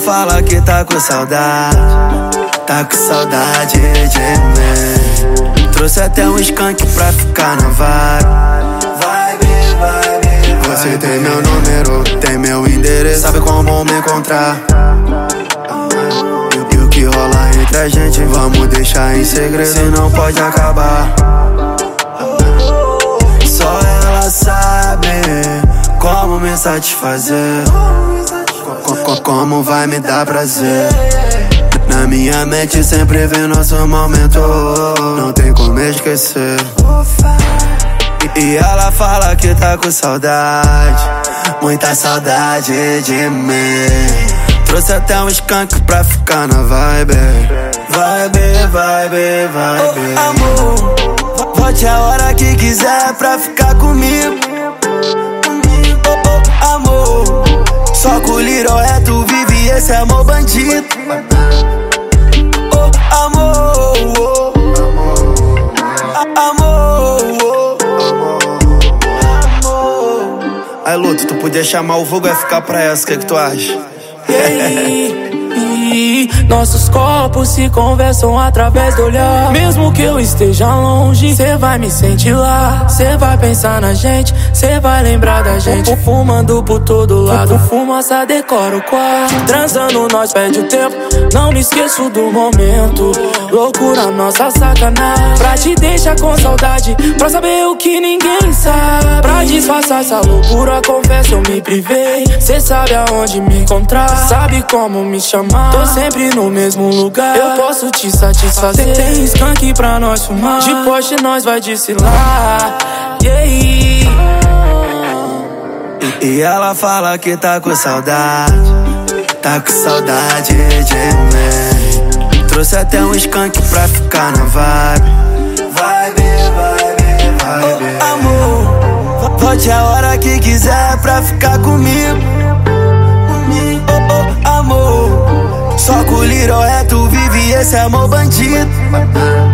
fala que tá com saudade, tá com saudade de mim. Trouxe até um skunk pra ficar na vibe. Você tem meu número, tem meu endereço, sabe como me encontrar. E o que rola entre a gente, vamos deixar em segredo, senão pode acabar. Só ela sabe como me satisfazer, como vai me dar prazer. Na minha mente sempre vem nosso momento, não tem como esquecer. E ela fala que tá com saudade, muita saudade de mim. Trouxe até um skunk pra ficar na vibe. Oh, amor, volte a hora que quiser pra ficar comigo. Oh, amor, só com o Little é tu vive esse amor bandido. Oh, amor, Aí, Luto, tu podia chamar o vulgo e ficar pra essa, o que tu acha? Nossos corpos se conversam através do olhar. Mesmo que eu esteja longe, cê vai me sentir lá. Cê vai pensar na gente, cê vai lembrar da gente. Fumando por todo lado, fumaça decora o quarto. Transando nós perde o tempo, não me esqueço do momento. Loucura nossa sacanagem, pra te deixar com saudade, pra saber o que ninguém sabe. Pra disfarçar essa loucura, confesso eu me privei. Cê sabe aonde me encontrar, sabe como me chamar. Tô sempre no mesmo lugar, eu posso te satisfazer. Tem skunk pra nós fumar, de Porsche nós vai desfilar. E ela fala que tá com saudade, tá com saudade de mim. Trouxe até um skunk pra ficar na vibe. Oh, amor, volte a hora que quiser pra ficar comigo. Oh, amor, só com o Little é tu vive esse amor bandido.